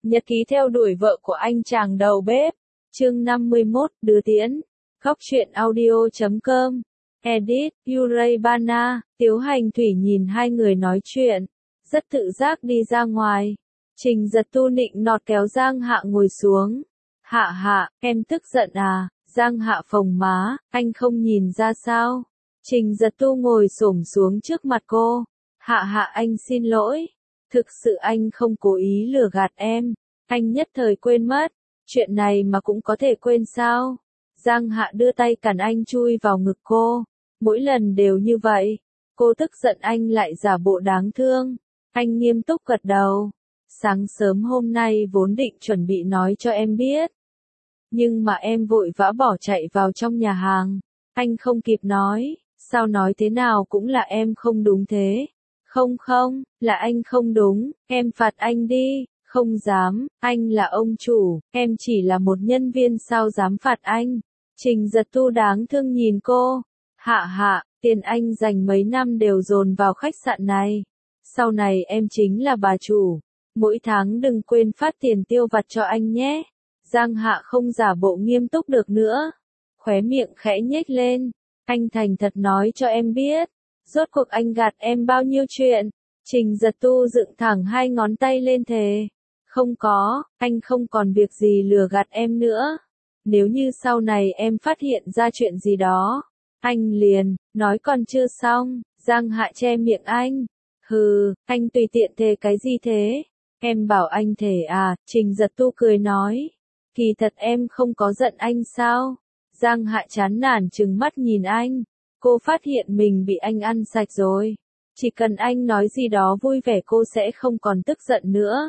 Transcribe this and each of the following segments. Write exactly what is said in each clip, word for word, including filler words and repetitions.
Nhật ký theo đuổi vợ của anh chàng đầu bếp. Chương năm mươi mốt, đưa tiễn. Góc truyện audio chấm com. Edit, Uray Bana. Tiếu Hành Thủy nhìn hai người nói chuyện, rất tự giác đi ra ngoài. Trình Giật Tu nịnh nọt kéo Giang Hạ ngồi xuống. Hạ hạ, em tức giận à? Giang Hạ phồng má, anh không nhìn ra sao? Trình Giật Tu ngồi xổm xuống trước mặt cô. Hạ hạ, anh xin lỗi. Thực sự anh không cố ý lừa gạt em. Anh nhất thời quên mất. Chuyện này mà cũng có thể quên sao? Giang Hạ đưa tay cản anh chui vào ngực cô. Mỗi lần đều như vậy. Cô tức giận anh lại giả bộ đáng thương. Anh nghiêm túc gật đầu. Sáng sớm hôm nay vốn định chuẩn bị nói cho em biết. Nhưng mà em vội vã bỏ chạy vào trong nhà hàng. Anh không kịp nói. Sao nói thế nào cũng là em không đúng thế. Không không, là anh không đúng. Em phạt anh đi. Không dám, anh là ông chủ, em chỉ là một nhân viên, sao dám phạt anh. Trình Giật Tu đáng thương nhìn cô. Hạ hạ, tiền anh dành mấy năm đều dồn vào khách sạn này. Sau này em chính là bà chủ. Mỗi tháng đừng quên phát tiền tiêu vặt cho anh nhé. Giang Hạ không giả bộ nghiêm túc được nữa. Khóe miệng khẽ nhếch lên. Anh thành thật nói cho em biết. Rốt cuộc anh gạt em bao nhiêu chuyện. Trình Giật Tu dựng thẳng hai ngón tay lên thề. Không có, anh không còn việc gì lừa gạt em nữa. Nếu như sau này em phát hiện ra chuyện gì đó, anh liền, nói còn chưa xong, Giang Hạ che miệng anh. Hừ, anh tùy tiện thề cái gì thế? Em bảo anh thề à? Trình Giật Tu cười nói. Kỳ thật em không có giận anh sao? Giang Hạ chán nản trừng mắt nhìn anh. Cô phát hiện mình bị anh ăn sạch rồi. Chỉ cần anh nói gì đó vui vẻ cô sẽ không còn tức giận nữa.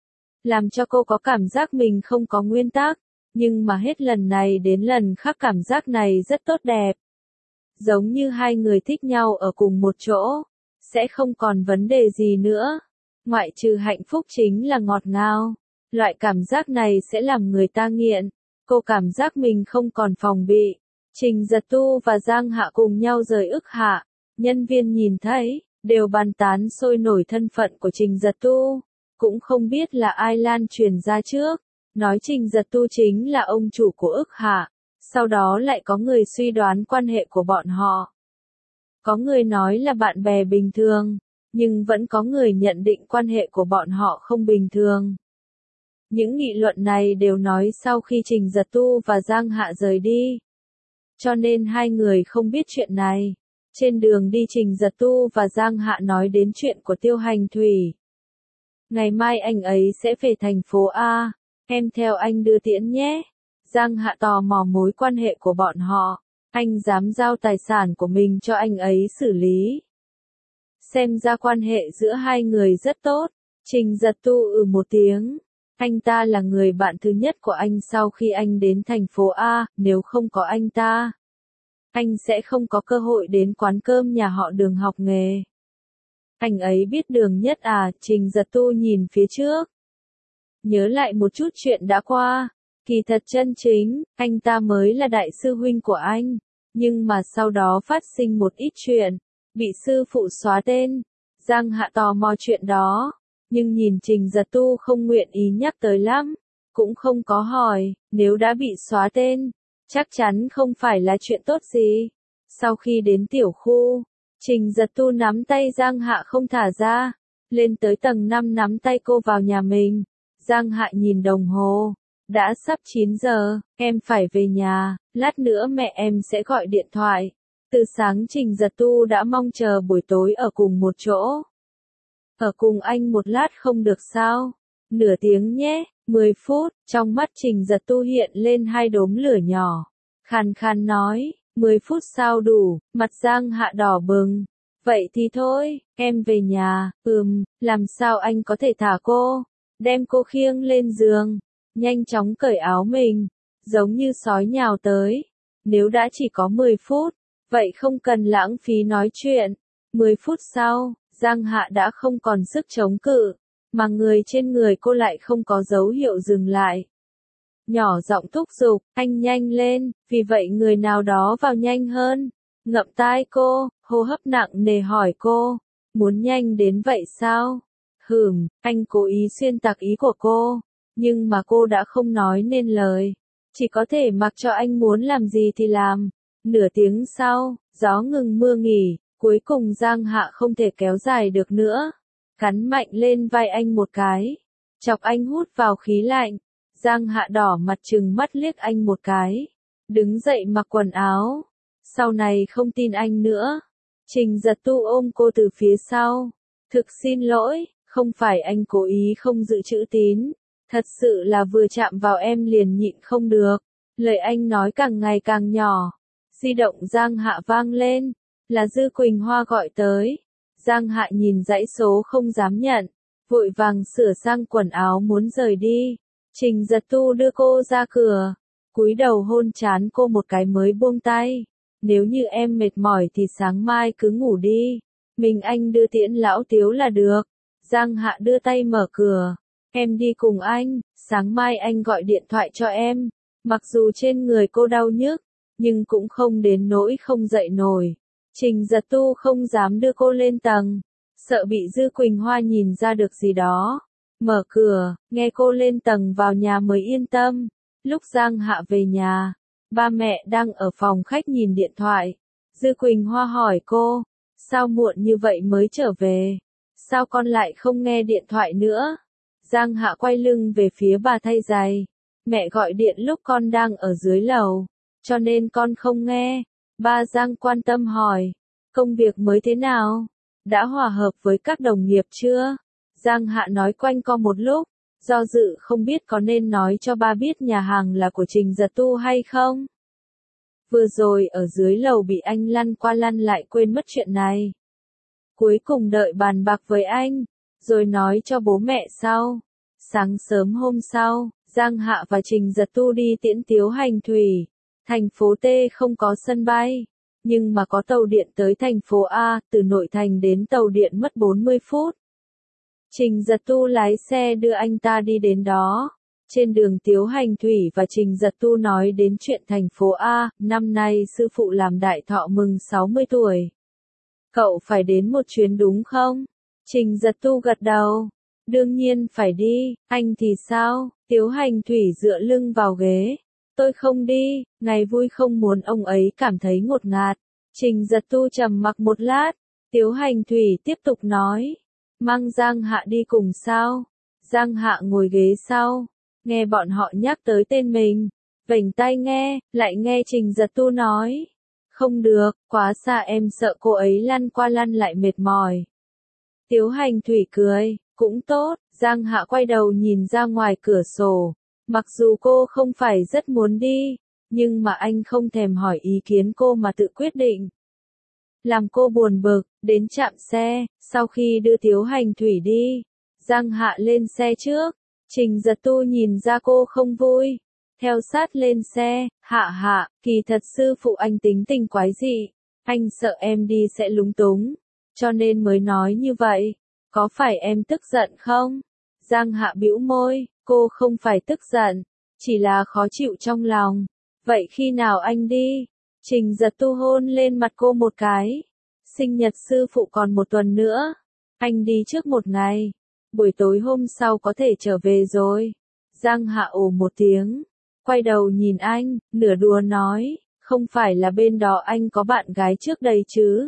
Làm cho cô có cảm giác mình không có nguyên tắc, nhưng mà hết lần này đến lần khác cảm giác này rất tốt đẹp. Giống như hai người thích nhau ở cùng một chỗ, sẽ không còn vấn đề gì nữa. Ngoại trừ hạnh phúc chính là ngọt ngào. Loại cảm giác này sẽ làm người ta nghiện. Cô cảm giác mình không còn phòng bị. Trình Giật Tu và Giang Hạ cùng nhau rời ức hạ. Nhân viên nhìn thấy, đều bàn tán sôi nổi thân phận của Trình Giật Tu. Cũng không biết là ai lan truyền ra trước, nói Trình Giật Tu chính là ông chủ của ức hạ, sau đó lại có người suy đoán quan hệ của bọn họ. Có người nói là bạn bè bình thường, nhưng vẫn có người nhận định quan hệ của bọn họ không bình thường. Những nghị luận này đều nói sau khi Trình Giật Tu và Giang Hạ rời đi. Cho nên hai người không biết chuyện này. Trên đường đi Trình Giật Tu và Giang Hạ nói đến chuyện của Tiêu Hành Thủy. Ngày mai anh ấy sẽ về thành phố A, em theo anh đưa tiễn nhé. Giang Hạ tò mò mối quan hệ của bọn họ, anh dám giao tài sản của mình cho anh ấy xử lý. Xem ra quan hệ giữa hai người rất tốt. Trình Giật Tu ừ một tiếng. Anh ta là người bạn thứ nhất của anh sau khi anh đến thành phố A, nếu không có anh ta, anh sẽ không có cơ hội đến quán cơm nhà họ Đường học nghề. Anh ấy biết đường nhất à? Trình Giật Tu nhìn phía trước. Nhớ lại một chút chuyện đã qua. Kỳ thật chân chính, anh ta mới là đại sư huynh của anh. Nhưng mà sau đó phát sinh một ít chuyện. Bị sư phụ xóa tên. Giang Hạ tò mò chuyện đó. Nhưng nhìn Trình Giật Tu không nguyện ý nhắc tới lắm. Cũng không có hỏi, nếu đã bị xóa tên, chắc chắn không phải là chuyện tốt gì. Sau khi đến tiểu khu, Trình Giật Tu nắm tay Giang Hạ không thả ra, lên tới tầng năm nắm tay cô vào nhà mình. Giang Hạ nhìn đồng hồ, đã sắp chín giờ, em phải về nhà, lát nữa mẹ em sẽ gọi điện thoại. Từ sáng Trình Giật Tu đã mong chờ buổi tối ở cùng một chỗ. Ở cùng anh một lát không được sao? Nửa tiếng nhé, mười phút, trong mắt Trình Giật Tu hiện lên hai đốm lửa nhỏ. Khàn khàn nói. Mười phút sao đủ, mặt Giang Hạ đỏ bừng. Vậy thì thôi, em về nhà. Ừm, làm sao anh có thể thả cô? Đem cô khiêng lên giường, nhanh chóng cởi áo mình, giống như sói nhào tới. Nếu đã chỉ có mười phút, vậy không cần lãng phí nói chuyện. Mười phút sau, Giang Hạ đã không còn sức chống cự, mà người trên người cô lại không có dấu hiệu dừng lại. Nhỏ giọng thúc giục, anh nhanh lên, vì vậy người nào đó vào nhanh hơn. Ngậm tai cô, hô hấp nặng nề hỏi cô, muốn nhanh đến vậy sao? Hừm, anh cố ý xuyên tạc ý của cô. Nhưng mà cô đã không nói nên lời. Chỉ có thể mặc cho anh muốn làm gì thì làm. Nửa tiếng sau, gió ngừng mưa nghỉ, cuối cùng Giang Hạ không thể kéo dài được nữa. Cắn mạnh lên vai anh một cái. Chọc anh hút vào khí lạnh. Giang Hạ đỏ mặt trừng mắt liếc anh một cái. Đứng dậy mặc quần áo. Sau này không tin anh nữa. Trình Giật Tu ôm cô từ phía sau. Thực xin lỗi, không phải anh cố ý không giữ chữ tín. Thật sự là vừa chạm vào em liền nhịn không được. Lời anh nói càng ngày càng nhỏ. Di động Giang Hạ vang lên. Là Dư Quỳnh Hoa gọi tới. Giang Hạ nhìn dãy số không dám nhận. Vội vàng sửa sang quần áo muốn rời đi. Trình Giật Tu đưa cô ra cửa. Cúi đầu hôn trán cô một cái mới buông tay. Nếu như em mệt mỏi thì sáng mai cứ ngủ đi. Mình anh đưa tiễn lão Tiếu là được. Giang Hạ đưa tay mở cửa. Em đi cùng anh, sáng mai anh gọi điện thoại cho em. Mặc dù trên người cô đau nhức, nhưng cũng không đến nỗi không dậy nổi. Trình Giật Tu không dám đưa cô lên tầng, sợ bị Dư Quỳnh Hoa nhìn ra được gì đó. Mở cửa, nghe cô lên tầng vào nhà mới yên tâm. Lúc Giang Hạ về nhà, ba mẹ đang ở phòng khách nhìn điện thoại. Dư Quỳnh Hoa hỏi cô, sao muộn như vậy mới trở về? Sao con lại không nghe điện thoại nữa? Giang Hạ quay lưng về phía bà thay giày. Mẹ gọi điện lúc con đang ở dưới lầu, cho nên con không nghe. Ba Giang quan tâm hỏi, công việc mới thế nào? Đã hòa hợp với các đồng nghiệp chưa? Giang Hạ nói quanh co một lúc, do dự không biết có nên nói cho ba biết nhà hàng là của Trình Giật Tu hay không. Vừa rồi ở dưới lầu bị anh lăn qua lăn lại quên mất chuyện này. Cuối cùng đợi bàn bạc với anh, rồi nói cho bố mẹ sau. Sáng sớm hôm sau, Giang Hạ và Trình Giật Tu đi tiễn Tiếu Hành Thủy. Thành phố T không có sân bay, nhưng mà có tàu điện tới thành phố A, từ nội thành đến tàu điện mất bốn mươi phút. Trình Giật Tu lái xe đưa anh ta đi đến đó. Trên đường Tiếu Hành Thủy và Trình Giật Tu nói đến chuyện thành phố A, năm nay sư phụ làm đại thọ mừng sáu mươi tuổi. Cậu phải đến một chuyến đúng không? Trình Giật Tu gật đầu. Đương nhiên phải đi, anh thì sao? Tiếu Hành Thủy dựa lưng vào ghế. Tôi không đi, ngày vui không muốn ông ấy cảm thấy ngột ngạt. Trình Giật Tu trầm mặc một lát. Tiếu Hành Thủy tiếp tục nói. Mang Giang Hạ đi cùng sao? Giang Hạ ngồi ghế sau. Nghe bọn họ nhắc tới tên mình. Vểnh tai nghe, lại nghe Trình Giật Tu nói. Không được, quá xa em sợ cô ấy lăn qua lăn lại mệt mỏi. Tiếu Hành Thủy cười, cũng tốt. Giang Hạ quay đầu nhìn ra ngoài cửa sổ. Mặc dù cô không phải rất muốn đi, nhưng mà anh không thèm hỏi ý kiến cô mà tự quyết định. Làm cô buồn bực, đến trạm xe, sau khi đưa Tiếu Hành Thủy đi, Giang Hạ lên xe trước. Trình Giật Tu nhìn ra cô không vui, theo sát lên xe. Hạ Hạ, kỳ thật sư phụ anh tính tình quái dị, anh sợ em đi sẽ lúng túng, cho nên mới nói như vậy. Có phải em tức giận không? Giang Hạ bĩu môi, cô không phải tức giận, chỉ là khó chịu trong lòng. Vậy khi nào anh đi? Trình Giật Tu hôn lên mặt cô một cái. Sinh nhật sư phụ còn một tuần nữa. Anh đi trước một ngày. Buổi tối hôm sau có thể trở về rồi. Giang Hạ ồ một tiếng. Quay đầu nhìn anh, nửa đùa nói. Không phải là bên đó anh có bạn gái trước đây chứ?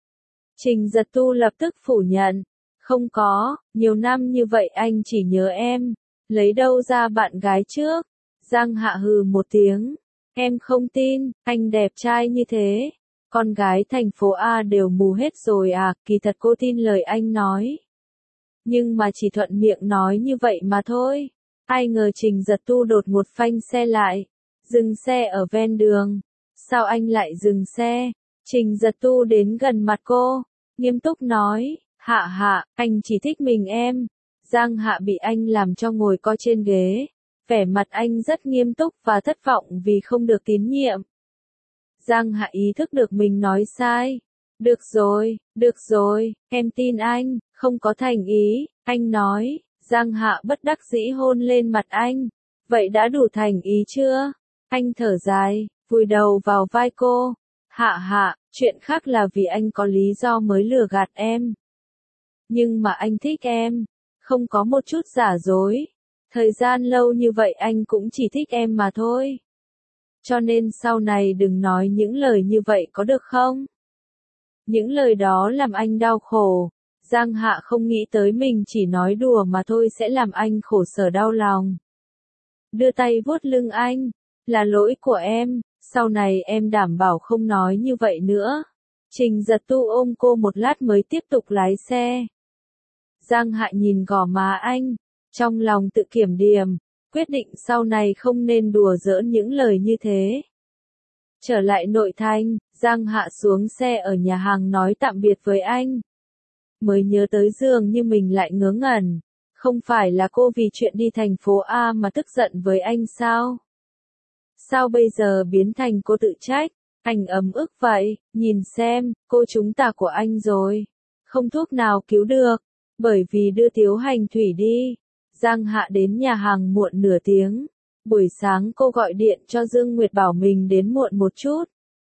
Trình Giật Tu lập tức phủ nhận. Không có, nhiều năm như vậy anh chỉ nhớ em. Lấy đâu ra bạn gái trước? Giang Hạ hừ một tiếng. Em không tin, anh đẹp trai như thế. Con gái thành phố A đều mù hết rồi à, kỳ thật cô tin lời anh nói. Nhưng mà chỉ thuận miệng nói như vậy mà thôi. Ai ngờ Trình Giật Tu đột ngột phanh xe lại. Dừng xe ở ven đường. Sao anh lại dừng xe? Trình Giật Tu đến gần mặt cô. Nghiêm túc nói. Hạ Hạ, anh chỉ thích mình em. Giang Hạ bị anh làm cho ngồi co trên ghế. Vẻ mặt anh rất nghiêm túc và thất vọng vì không được tín nhiệm. Giang Hạ ý thức được mình nói sai. Được rồi, được rồi, em tin anh, không có thành ý, anh nói. Giang Hạ bất đắc dĩ hôn lên mặt anh. Vậy đã đủ thành ý chưa? Anh thở dài, vùi đầu vào vai cô. Hạ Hạ, chuyện khác là vì anh có lý do mới lừa gạt em. Nhưng mà anh thích em, không có một chút giả dối. Thời gian lâu như vậy anh cũng chỉ thích em mà thôi. Cho nên sau này đừng nói những lời như vậy có được không? Những lời đó làm anh đau khổ. Giang Hạ không nghĩ tới mình chỉ nói đùa mà thôi sẽ làm anh khổ sở đau lòng. Đưa tay vuốt lưng anh. Là lỗi của em, sau này em đảm bảo không nói như vậy nữa. Trình Giật Tu ôm cô một lát mới tiếp tục lái xe. Giang Hạ nhìn gò má anh, trong lòng tự kiểm điểm, quyết định sau này không nên đùa giỡn những lời như thế. Trở lại nội thành, Giang Hạ xuống xe ở nhà hàng nói tạm biệt với anh. Mới nhớ tới dường như mình lại ngớ ngẩn, không phải là cô vì chuyện đi thành phố A mà tức giận với anh sao? Sao bây giờ biến thành cô tự trách, anh ấm ức vậy, nhìn xem, cô chúng ta của anh rồi. Không thuốc nào cứu được, bởi vì đưa Tiếu Hành Thủy đi. Giang Hạ đến nhà hàng muộn nửa tiếng. Buổi sáng cô gọi điện cho Dương Nguyệt bảo mình đến muộn một chút.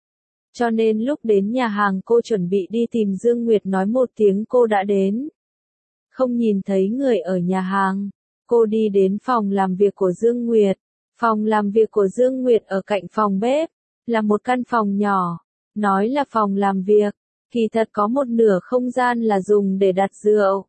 Cho nên lúc đến nhà hàng cô chuẩn bị đi tìm Dương Nguyệt nói một tiếng cô đã đến. Không nhìn thấy người ở nhà hàng, cô đi đến phòng làm việc của Dương Nguyệt. Phòng làm việc của Dương Nguyệt ở cạnh phòng bếp, là một căn phòng nhỏ. Nói là phòng làm việc, kỳ thật có một nửa không gian là dùng để đặt rượu.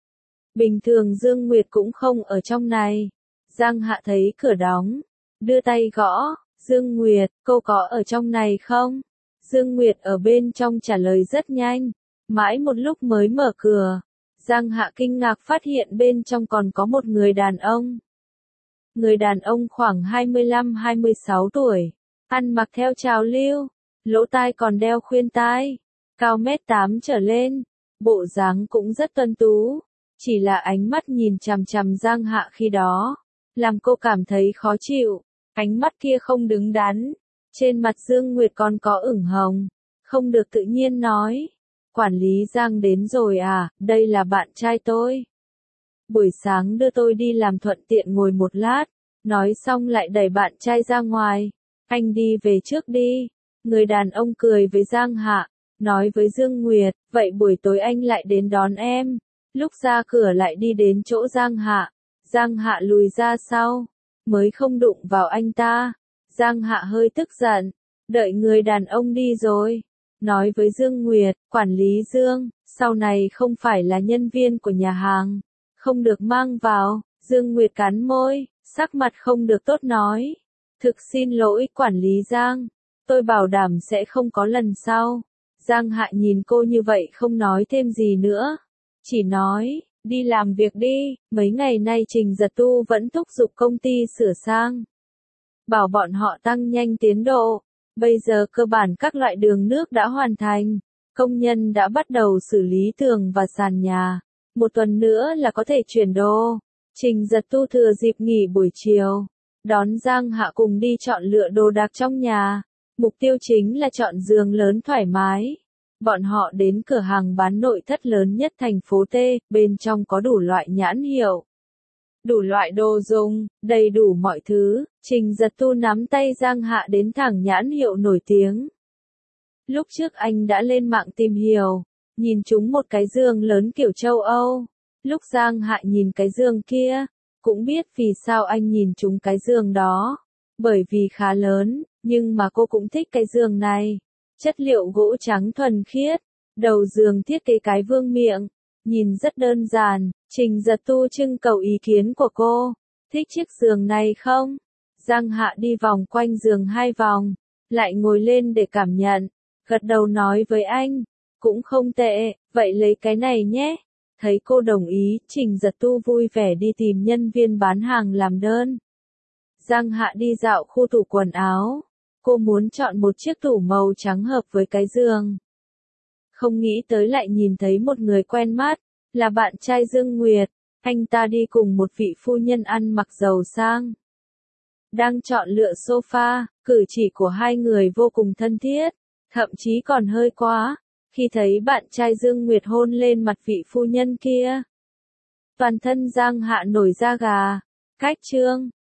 Bình thường Dương Nguyệt cũng không ở trong này. Giang Hạ thấy cửa đóng, đưa tay gõ, Dương Nguyệt, cô có ở trong này không? Dương Nguyệt ở bên trong trả lời rất nhanh, mãi một lúc mới mở cửa. Giang Hạ kinh ngạc phát hiện bên trong còn có một người đàn ông. Người đàn ông khoảng hai mươi lăm hai mươi sáu tuổi, ăn mặc theo trào lưu, lỗ tai còn đeo khuyên tai, cao mét tám trở lên, bộ dáng cũng rất tuấn tú, chỉ là ánh mắt nhìn chằm chằm Giang Hạ khi đó, làm cô cảm thấy khó chịu, ánh mắt kia không đứng đắn, trên mặt Dương Nguyệt còn có ửng hồng, không được tự nhiên nói, quản lý Giang đến rồi à, đây là bạn trai tôi. Buổi sáng đưa tôi đi làm thuận tiện ngồi một lát, nói xong lại đẩy bạn trai ra ngoài, anh đi về trước đi. Người đàn ông cười với Giang Hạ, nói với Dương Nguyệt, vậy buổi tối anh lại đến đón em. Lúc ra cửa lại đi đến chỗ Giang Hạ, Giang Hạ lùi ra sau, mới không đụng vào anh ta. Giang Hạ hơi tức giận, đợi người đàn ông đi rồi, nói với Dương Nguyệt, quản lý Dương, sau này không phải là nhân viên của nhà hàng, không được mang vào. Dương Nguyệt cắn môi, sắc mặt không được tốt nói, thực xin lỗi quản lý Giang, tôi bảo đảm sẽ không có lần sau. Giang Hạ nhìn cô như vậy không nói thêm gì nữa, chỉ nói, đi làm việc đi. Mấy ngày nay Trình Giật Tu vẫn thúc giục công ty sửa sang, bảo bọn họ tăng nhanh tiến độ. Bây giờ cơ bản các loại đường nước đã hoàn thành, công nhân đã bắt đầu xử lý tường và sàn nhà, một tuần nữa là có thể chuyển đồ. Trình Giật Tu thừa dịp nghỉ buổi chiều, đón Giang Hạ cùng đi chọn lựa đồ đạc trong nhà, mục tiêu chính là chọn giường lớn thoải mái. Bọn họ đến cửa hàng bán nội thất lớn nhất thành phố T, bên trong có đủ loại nhãn hiệu, đủ loại đồ dùng, đầy đủ mọi thứ. Trình Giật Tu nắm tay Giang Hạ đến thẳng nhãn hiệu nổi tiếng. Lúc trước anh đã lên mạng tìm hiểu, nhìn chúng một cái giường lớn kiểu châu Âu. Lúc Giang Hạ nhìn cái giường kia, cũng biết vì sao anh nhìn chúng cái giường đó. Bởi vì khá lớn, nhưng mà cô cũng thích cái giường này. Chất liệu gỗ trắng thuần khiết, đầu giường thiết kế cái vương miệng, nhìn rất đơn giản. Trình Giật Tu trưng cầu ý kiến của cô, thích chiếc giường này không? Giang Hạ đi vòng quanh giường hai vòng, lại ngồi lên để cảm nhận, gật đầu nói với anh, cũng không tệ, vậy lấy cái này nhé. Thấy cô đồng ý, Trình Giật Tu vui vẻ đi tìm nhân viên bán hàng làm đơn. Giang Hạ đi dạo khu tủ quần áo, cô muốn chọn một chiếc tủ màu trắng hợp với cái giường. Không nghĩ tới lại nhìn thấy một người quen mắt, là bạn trai Dương Nguyệt, anh ta đi cùng một vị phu nhân ăn mặc giàu sang. Đang chọn lựa sofa, cử chỉ của hai người vô cùng thân thiết, thậm chí còn hơi quá, khi thấy bạn trai Dương Nguyệt hôn lên mặt vị phu nhân kia. Toàn thân Giang Hạ nổi da gà, cách chương.